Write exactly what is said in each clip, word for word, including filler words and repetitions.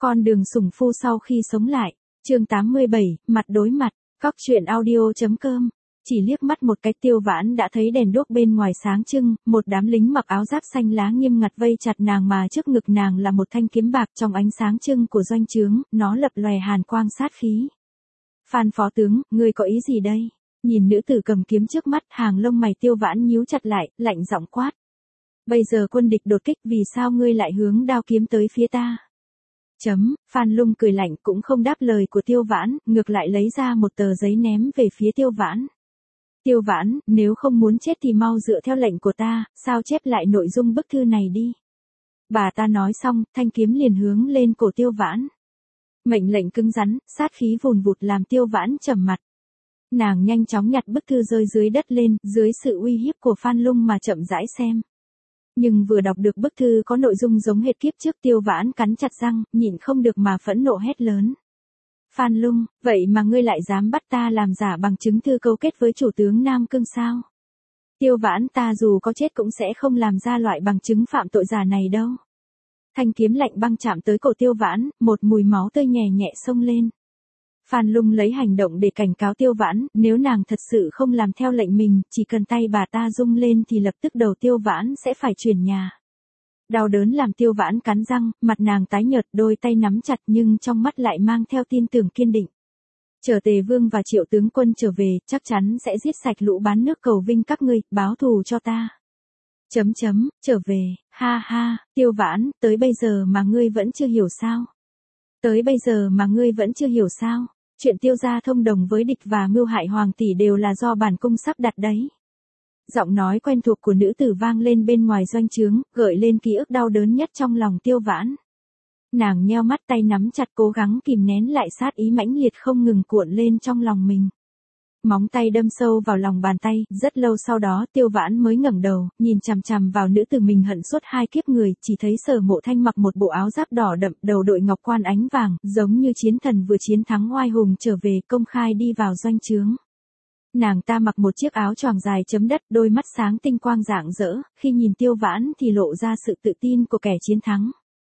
Con đường sủng phu sau khi sống lại. Chương tám mươi bảy, mặt đối mặt. Góc truyện audio.com. Chỉ liếc mắt một cái Tiêu Vãn đã thấy đèn đuốc bên ngoài sáng trưng, một đám lính mặc áo giáp xanh lá nghiêm ngặt vây chặt nàng mà trước ngực nàng là một thanh kiếm bạc trong ánh sáng trưng của doanh trướng, nó lập lòe hàn quang sát khí. Phan phó tướng, ngươi có ý gì đây? Nhìn nữ tử cầm kiếm trước mắt, hàng lông mày Tiêu Vãn nhíu chặt lại, lạnh giọng quát. Bây giờ quân địch đột kích, vì sao ngươi lại hướng đao kiếm tới phía ta? Chấm, Phan Lung cười lạnh cũng không đáp lời của Tiêu Vãn, ngược lại lấy ra một tờ giấy ném về phía Tiêu Vãn. Tiêu Vãn, nếu không muốn chết thì mau dựa theo lệnh của ta, sao chép lại nội dung bức thư này đi. Bà ta nói xong, thanh kiếm liền hướng lên cổ Tiêu Vãn. Mệnh lệnh cứng rắn, sát khí vùn vụt làm Tiêu Vãn trầm mặt. Nàng nhanh chóng nhặt bức thư rơi dưới đất lên, dưới sự uy hiếp của Phan Lung mà chậm rãi xem. Nhưng vừa đọc được bức thư có nội dung giống hệt kiếp trước, Tiêu Vãn cắn chặt răng, nhịn không được mà phẫn nộ hét lớn. Phan Lung, vậy mà ngươi lại dám bắt ta làm giả bằng chứng thư câu kết với chủ tướng Nam Cương sao? Tiêu Vãn, ta dù có chết cũng sẽ không làm ra loại bằng chứng phạm tội giả này đâu. Thanh kiếm lạnh băng chạm tới cổ Tiêu Vãn, một mùi máu tươi nhẹ nhẹ xông lên. Phan Lung lấy hành động để cảnh cáo Tiêu Vãn, nếu nàng thật sự không làm theo lệnh mình, chỉ cần tay bà ta rung lên thì lập tức đầu Tiêu Vãn sẽ phải chuyển nhà. Đau đớn làm Tiêu Vãn cắn răng, mặt nàng tái nhợt, đôi tay nắm chặt nhưng trong mắt lại mang theo tin tưởng kiên định. Chờ Tề Vương và Triệu tướng quân trở về, chắc chắn sẽ giết sạch lũ bán nước cầu vinh các ngươi, báo thù cho ta. Chấm chấm, trở về, ha ha, Tiêu Vãn, tới bây giờ mà ngươi vẫn chưa hiểu sao? Tới bây giờ mà ngươi vẫn chưa hiểu sao? Chuyện Tiêu gia thông đồng với địch và mưu hại hoàng tỷ đều là do bản cung sắp đặt đấy. Giọng nói quen thuộc của nữ tử vang lên bên ngoài doanh trướng, gợi lên ký ức đau đớn nhất trong lòng Tiêu Vãn. Nàng nheo mắt, tay nắm chặt, cố gắng kìm nén lại sát ý mãnh liệt không ngừng cuộn lên trong lòng mình. Móng tay đâm sâu vào lòng bàn tay, rất lâu sau đó Tiêu Vãn mới ngẩng đầu, nhìn chằm chằm vào nữ tử mình hận suốt hai kiếp người, chỉ thấy Sở Mộ Thanh mặc một bộ áo giáp đỏ đậm, đầu đội ngọc quan ánh vàng, giống như chiến thần vừa chiến thắng oai hùng trở về, công khai đi vào doanh trướng. Nàng ta mặc một chiếc áo choàng dài chấm đất, đôi mắt sáng tinh quang rạng rỡ, khi nhìn Tiêu Vãn thì lộ ra sự tự tin của kẻ chiến thắng.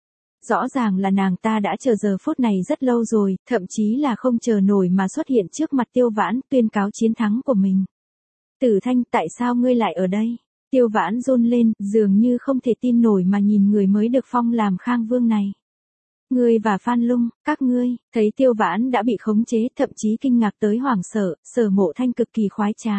Rõ ràng là nàng ta đã chờ giờ phút này rất lâu rồi, thậm chí là không chờ nổi mà xuất hiện trước mặt Tiêu Vãn, tuyên cáo chiến thắng của mình. Tử Thanh, tại sao ngươi lại ở đây? Tiêu Vãn run lên, dường như không thể tin nổi mà nhìn người mới được phong làm Khang Vương này. Ngươi và Phan Lung, các ngươi, thấy Tiêu Vãn đã bị khống chế, thậm chí kinh ngạc tới hoảng sợ, Sở Mộ Thanh cực kỳ khoái trá.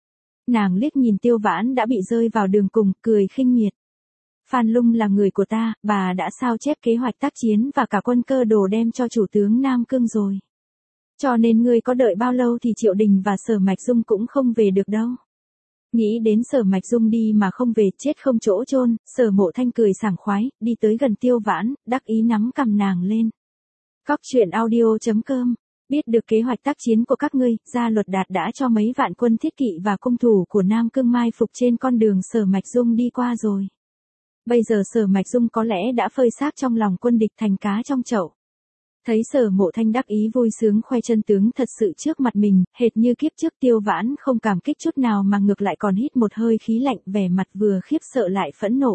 Nàng liếc nhìn Tiêu Vãn đã bị rơi vào đường cùng, cười khinh miệt. Phan Lung là người của ta, bà đã sao chép kế hoạch tác chiến và cả quân cơ đồ đem cho chủ tướng Nam Cương rồi. Cho nên ngươi có đợi bao lâu thì Triệu Đình và Sở Mạch Dung cũng không về được đâu. Nghĩ đến Sở Mạch Dung đi mà không về, chết không chỗ chôn, Sở Mộ Thanh cười sảng khoái, đi tới gần Tiêu Vãn, đắc ý nắm cầm nàng lên. Góc truyện audio.com. Biết được kế hoạch tác chiến của các ngươi, Gia Luật Đạt đã cho mấy vạn quân thiết kỵ và cung thủ của Nam Cương mai phục trên con đường Sở Mạch Dung đi qua rồi. Bây giờ Sở Mạch Dung có lẽ đã phơi xác trong lòng quân địch thành cá trong chậu. Thấy Sở Mộ Thanh đắc ý vui sướng khoe chân tướng thật sự trước mặt mình, hệt như kiếp trước, Tiêu Vãn không cảm kích chút nào mà ngược lại còn hít một hơi khí lạnh, vẻ mặt vừa khiếp sợ lại phẫn nộ.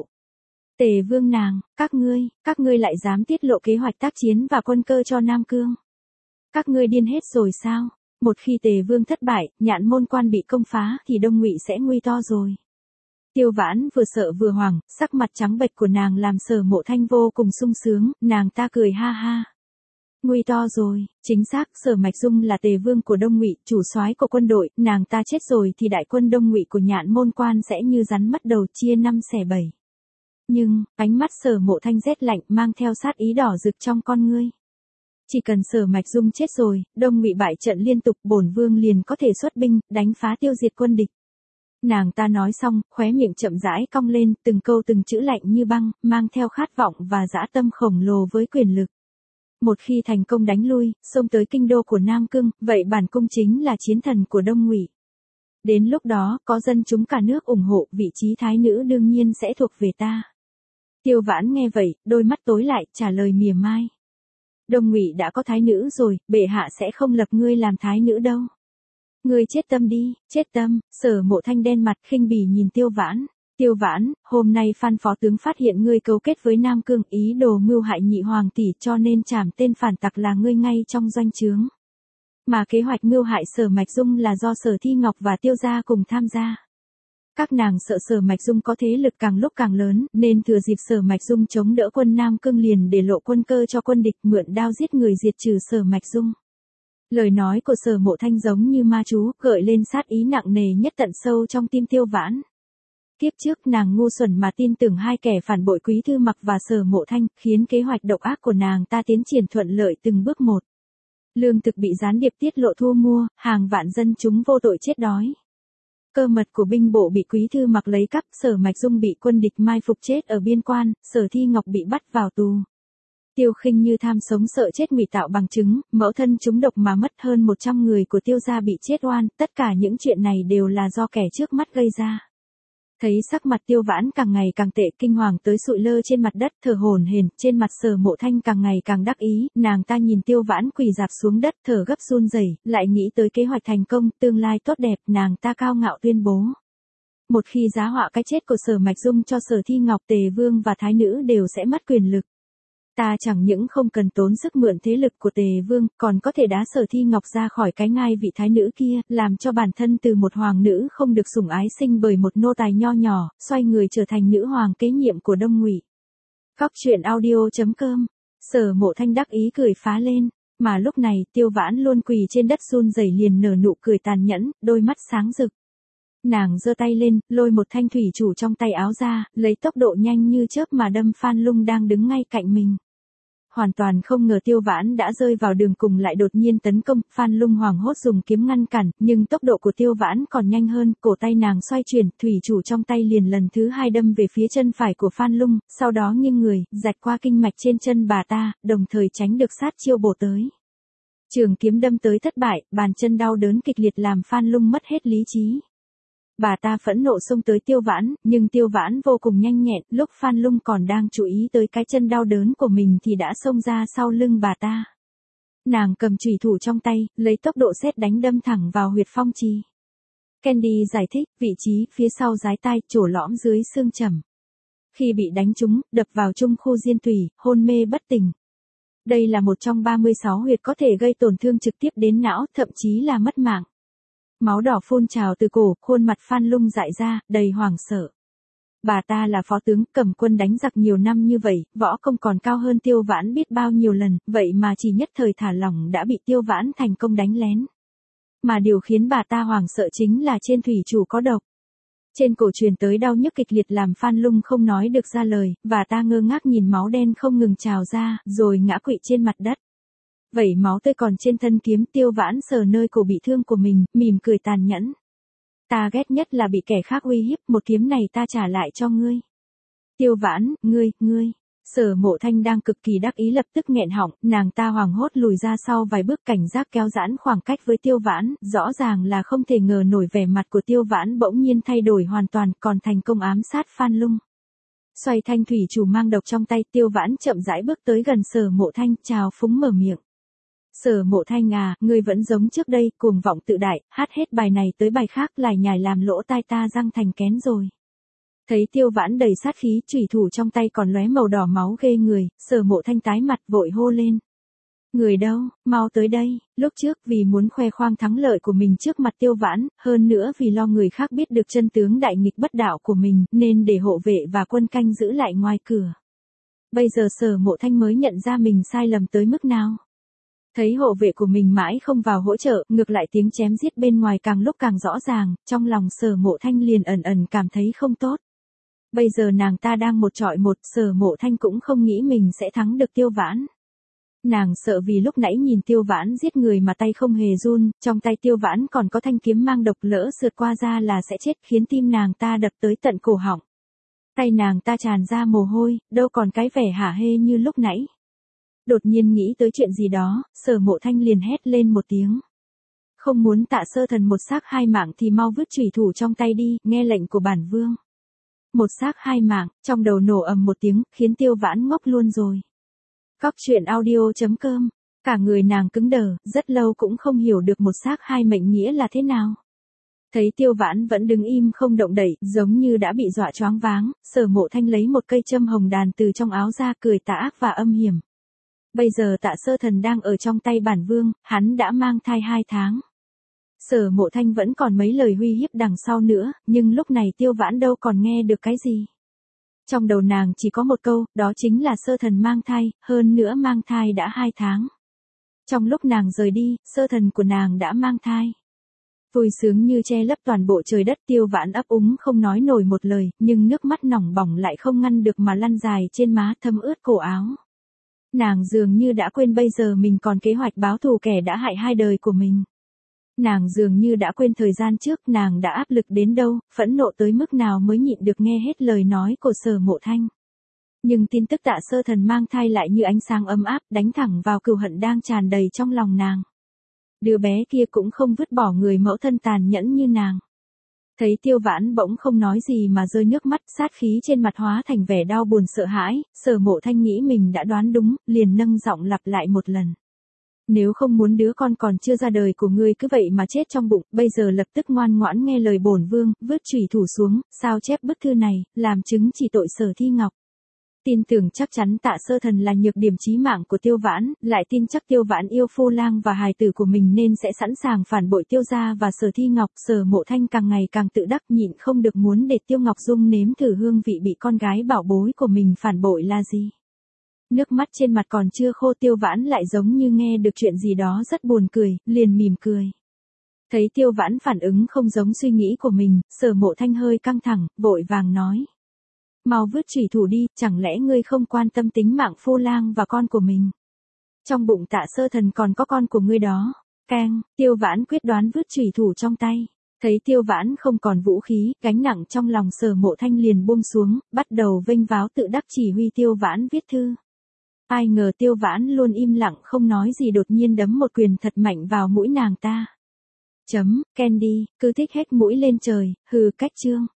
Tề Vương nàng, các ngươi, các ngươi lại dám tiết lộ kế hoạch tác chiến và quân cơ cho Nam Cương. Các ngươi điên hết rồi sao? Một khi Tề Vương thất bại, Nhạn Môn Quan bị công phá thì Đông Ngụy sẽ nguy to rồi. Tiêu Vãn vừa sợ vừa hoảng, sắc mặt trắng bệch của nàng làm Sở Mộ Thanh vô cùng sung sướng, nàng ta cười ha ha. Nguy to rồi, chính xác, Sở Mạch Dung là Tề Vương của Đông Ngụy, chủ soái của quân đội, nàng ta chết rồi thì đại quân Đông Ngụy của Nhạn Môn Quan sẽ như rắn mất đầu, chia năm xẻ bảy. Nhưng, ánh mắt Sở Mộ Thanh rét lạnh, mang theo sát ý đỏ rực trong con ngươi. Chỉ cần Sở Mạch Dung chết rồi, Đông Ngụy bại trận liên tục, bổn vương liền có thể xuất binh, đánh phá tiêu diệt quân địch. Nàng ta nói xong, khóe miệng chậm rãi cong lên, từng câu từng chữ lạnh như băng, mang theo khát vọng và dã tâm khổng lồ với quyền lực. Một khi thành công đánh lui, xông tới kinh đô của Nam Cương, vậy bản cung chính là chiến thần của Đông Ngụy. Đến lúc đó, có dân chúng cả nước ủng hộ, vị trí thái nữ đương nhiên sẽ thuộc về ta. Tiêu Vãn nghe vậy, đôi mắt tối lại, trả lời mỉa mai. Đông Ngụy đã có thái nữ rồi, bệ hạ sẽ không lập ngươi làm thái nữ đâu. Ngươi chết tâm đi, chết tâm, Sở Mộ Thanh đen mặt khinh bỉ nhìn Tiêu Vãn. Tiêu Vãn, hôm nay Phan phó tướng phát hiện ngươi cấu kết với Nam Cương ý đồ mưu hại nhị hoàng tỷ cho nên trảm tên phản tặc là ngươi ngay trong doanh trướng. Mà kế hoạch mưu hại Sở Mạch Dung là do Sở Thi Ngọc và Tiêu gia cùng tham gia. Các nàng sợ Sở Mạch Dung có thế lực càng lúc càng lớn, nên thừa dịp Sở Mạch Dung chống đỡ quân Nam Cương liền để lộ quân cơ cho quân địch mượn đao giết người diệt trừ Sở Mạch Dung. Lời nói của Sở Mộ Thanh giống như ma chú, gợi lên sát ý nặng nề nhất tận sâu trong tim Tiêu Vãn. Kiếp trước nàng ngu xuẩn mà tin tưởng hai kẻ phản bội Quý Thư Mặc và Sở Mộ Thanh, khiến kế hoạch độc ác của nàng ta tiến triển thuận lợi từng bước một. Lương thực bị gián điệp tiết lộ thu mua, hàng vạn dân chúng vô tội chết đói. Cơ mật của binh bộ bị Quý Thư Mặc lấy cắp, Sở Mạch Dung bị quân địch mai phục chết ở biên quan, Sở Thi Ngọc bị bắt vào tù. Tiêu Khinh Như tham sống sợ chết ngụy tạo bằng chứng, mẫu thân trúng độc mà mất hơn một trăm người của Tiêu gia bị chết oan, tất cả những chuyện này đều là do kẻ trước mắt gây ra. Thấy sắc mặt Tiêu Vãn càng ngày càng tệ, kinh hoàng tới sụi lơ trên mặt đất, thở hổn hển, trên mặt Sở Mộ Thanh càng ngày càng đắc ý, nàng ta nhìn Tiêu Vãn quỳ rạp xuống đất, thở gấp run rẩy, lại nghĩ tới kế hoạch thành công, tương lai tốt đẹp, nàng ta cao ngạo tuyên bố: một khi giá họa cái chết của Sở Mạch Dung cho Sở Thi Ngọc, Tề Vương và Thái nữ đều sẽ mất quyền lực. Ta chẳng những không cần tốn sức mượn thế lực của Tề Vương, còn có thể đá Sở Thi Ngọc ra khỏi cái ngai vị thái nữ kia, làm cho bản thân từ một hoàng nữ không được sủng ái sinh bởi một nô tài nho nhỏ, xoay người trở thành nữ hoàng kế nhiệm của Đông Ngụy. Cóc truyện audio chấm com. Sở Mộ Thanh đắc ý cười phá lên, mà lúc này Tiêu Vãn luôn quỳ trên đất run rẩy liền nở nụ cười tàn nhẫn, đôi mắt sáng rực. Nàng giơ tay lên, lôi một thanh thủy chủ trong tay áo ra, lấy tốc độ nhanh như chớp mà đâm Phan Lung đang đứng ngay cạnh mình. Hoàn toàn không ngờ Tiêu Vãn đã rơi vào đường cùng lại đột nhiên tấn công, Phan Lung hoảng hốt dùng kiếm ngăn cản, nhưng tốc độ của Tiêu Vãn còn nhanh hơn, cổ tay nàng xoay chuyển, thủy chủ trong tay liền lần thứ hai đâm về phía chân phải của Phan Lung, sau đó nghiêng người, rạch qua kinh mạch trên chân bà ta, đồng thời tránh được sát chiêu bổ tới. Trường kiếm đâm tới thất bại, bàn chân đau đớn kịch liệt làm Phan Lung mất hết lý trí. Bà ta phẫn nộ xông tới Tiêu Vãn, nhưng Tiêu Vãn vô cùng nhanh nhẹn, lúc Phan Lung còn đang chú ý tới cái chân đau đớn của mình thì đã xông ra sau lưng bà ta. Nàng cầm chùy thủ trong tay, lấy tốc độ sét đánh đâm thẳng vào huyệt phong trì. Candy giải thích, vị trí phía sau dái tai, chỗ lõm dưới xương chẩm. Khi bị đánh trúng, đập vào trung khu diên tủy, hôn mê bất tỉnh. Đây là một trong ba mươi sáu huyệt có thể gây tổn thương trực tiếp đến não, thậm chí là mất mạng. Máu đỏ phun trào từ cổ, khuôn mặt Phan Lung dại ra, đầy hoảng sợ. Bà ta là phó tướng cầm quân đánh giặc nhiều năm như vậy, võ công còn cao hơn Tiêu Vãn biết bao nhiêu lần, vậy mà chỉ nhất thời thả lỏng đã bị Tiêu Vãn thành công đánh lén. Mà điều khiến bà ta hoảng sợ chính là trên thủy chủ có độc. Trên cổ truyền tới đau nhức kịch liệt làm Phan Lung không nói được ra lời, và ta ngơ ngác nhìn máu đen không ngừng trào ra, rồi ngã quỵ trên mặt đất. Vẩy máu tươi còn trên thân kiếm, Tiêu Vãn sờ nơi cổ bị thương của mình, mỉm cười tàn nhẫn. Ta ghét nhất là bị kẻ khác uy hiếp, một kiếm này ta trả lại cho ngươi. Tiêu Vãn, ngươi, ngươi. Sở Mộ Thanh đang cực kỳ đắc ý lập tức nghẹn họng, nàng ta hoảng hốt lùi ra sau vài bước, cảnh giác kéo giãn khoảng cách với Tiêu Vãn, rõ ràng là không thể ngờ nổi vẻ mặt của Tiêu Vãn bỗng nhiên thay đổi hoàn toàn, còn thành công ám sát Phan Lung. Xoay thanh thủy chủ mang độc trong tay, Tiêu Vãn chậm rãi bước tới gần Sở Mộ Thanh, chào phúng mở miệng. Sở Mộ Thanh à, ngươi vẫn giống trước đây, cuồng vọng tự đại, hát hết bài này tới bài khác, lải nhải làm lỗ tai ta răng thành kén rồi. Thấy Tiêu Vãn đầy sát khí, chủy thủ trong tay còn lóe màu đỏ máu ghê người, Sở Mộ Thanh tái mặt vội hô lên. Người đâu, mau tới đây. Lúc trước vì muốn khoe khoang thắng lợi của mình trước mặt Tiêu Vãn, hơn nữa vì lo người khác biết được chân tướng đại nghịch bất đạo của mình, nên để hộ vệ và quân canh giữ lại ngoài cửa. Bây giờ Sở Mộ Thanh mới nhận ra mình sai lầm tới mức nào. Thấy hộ vệ của mình mãi không vào hỗ trợ, ngược lại tiếng chém giết bên ngoài càng lúc càng rõ ràng, trong lòng Sở Mộ Thanh liền ẩn ẩn cảm thấy không tốt. Bây giờ nàng ta đang một trọi một, Sở Mộ Thanh cũng không nghĩ mình sẽ thắng được Tiêu Vãn. Nàng sợ vì lúc nãy nhìn Tiêu Vãn giết người mà tay không hề run, trong tay Tiêu Vãn còn có thanh kiếm mang độc, lỡ sượt qua da là sẽ chết, khiến tim nàng ta đập tới tận cổ họng. Tay nàng ta tràn ra mồ hôi, đâu còn cái vẻ hả hê như lúc nãy. Đột nhiên nghĩ tới chuyện gì đó, Sở Mộ Thanh liền hét lên một tiếng. Không muốn Tạ Sơ Thần một xác hai mạng thì mau vứt chủy thủ trong tay đi, nghe lệnh của bản vương. Một xác hai mạng, trong đầu nổ ầm một tiếng, khiến Tiêu Vãn ngốc luôn rồi. Cóc truyện audio chấm com, cả người nàng cứng đờ, rất lâu cũng không hiểu được một xác hai mệnh nghĩa là thế nào. Thấy Tiêu Vãn vẫn đứng im không động đậy, giống như đã bị dọa choáng váng, Sở Mộ Thanh lấy một cây châm hồng đàn từ trong áo ra, cười tà ác và âm hiểm. Bây giờ Tạ Sơ Thần đang ở trong tay bản vương, hắn đã mang thai hai tháng. Sở Mộ Thanh vẫn còn mấy lời uy hiếp đằng sau nữa, nhưng lúc này Tiêu Vãn đâu còn nghe được cái gì. Trong đầu nàng chỉ có một câu, đó chính là Sơ Thần mang thai, hơn nữa mang thai đã hai tháng. Trong lúc nàng rời đi, Sơ Thần của nàng đã mang thai. Vui sướng như che lấp toàn bộ trời đất, Tiêu Vãn ấp úng không nói nổi một lời, nhưng nước mắt nỏng bỏng lại không ngăn được mà lăn dài trên má, thấm ướt cổ áo. Nàng dường như đã quên bây giờ mình còn kế hoạch báo thù kẻ đã hại hai đời của mình. Nàng dường như đã quên thời gian trước nàng đã áp lực đến đâu, phẫn nộ tới mức nào mới nhịn được nghe hết lời nói của Sở Mộ Thanh. Nhưng tin tức Tạ Sơ Thần mang thai lại như ánh sáng ấm áp đánh thẳng vào cừu hận đang tràn đầy trong lòng nàng. Đứa bé kia cũng không vứt bỏ người mẫu thân tàn nhẫn như nàng. Thấy Tiêu Vãn bỗng không nói gì mà rơi nước mắt, sát khí trên mặt hóa thành vẻ đau buồn sợ hãi, Sở Mộ Thanh nghĩ mình đã đoán đúng, liền nâng giọng lặp lại một lần. Nếu không muốn đứa con còn chưa ra đời của ngươi cứ vậy mà chết trong bụng, bây giờ lập tức ngoan ngoãn nghe lời bổn vương, vứt chủy thủ xuống, sao chép bức thư này, làm chứng chỉ tội Sở Thi Ngọc. Tin tưởng chắc chắn Tạ Sơ Thần là nhược điểm chí mạng của Tiêu Vãn, lại tin chắc Tiêu Vãn yêu Phu Lang và hài tử của mình nên sẽ sẵn sàng phản bội Tiêu gia và Sở Thi Ngọc. Sở Mộ Thanh càng ngày càng tự đắc, nhịn không được muốn để Tiêu Ngọc Dung nếm thử hương vị bị con gái bảo bối của mình phản bội là gì. Nước mắt trên mặt còn chưa khô, Tiêu Vãn lại giống như nghe được chuyện gì đó rất buồn cười, liền mỉm cười. Thấy Tiêu Vãn phản ứng không giống suy nghĩ của mình, Sở Mộ Thanh hơi căng thẳng, vội vàng nói. Mau vứt chủy thủ đi, chẳng lẽ ngươi không quan tâm tính mạng Phu Lang và con của mình. Trong bụng Tạ Sơ Thần còn có con của ngươi đó. Keng, Tiêu Vãn quyết đoán vứt chủy thủ trong tay. Thấy Tiêu Vãn không còn vũ khí, gánh nặng trong lòng Sở Mộ Thanh liền buông xuống, bắt đầu vênh váo tự đắc chỉ huy Tiêu Vãn viết thư. Ai ngờ Tiêu Vãn luôn im lặng không nói gì đột nhiên đấm một quyền thật mạnh vào mũi nàng ta. Chấm, Candy, cứ thích hết mũi lên trời, hừ cách chương.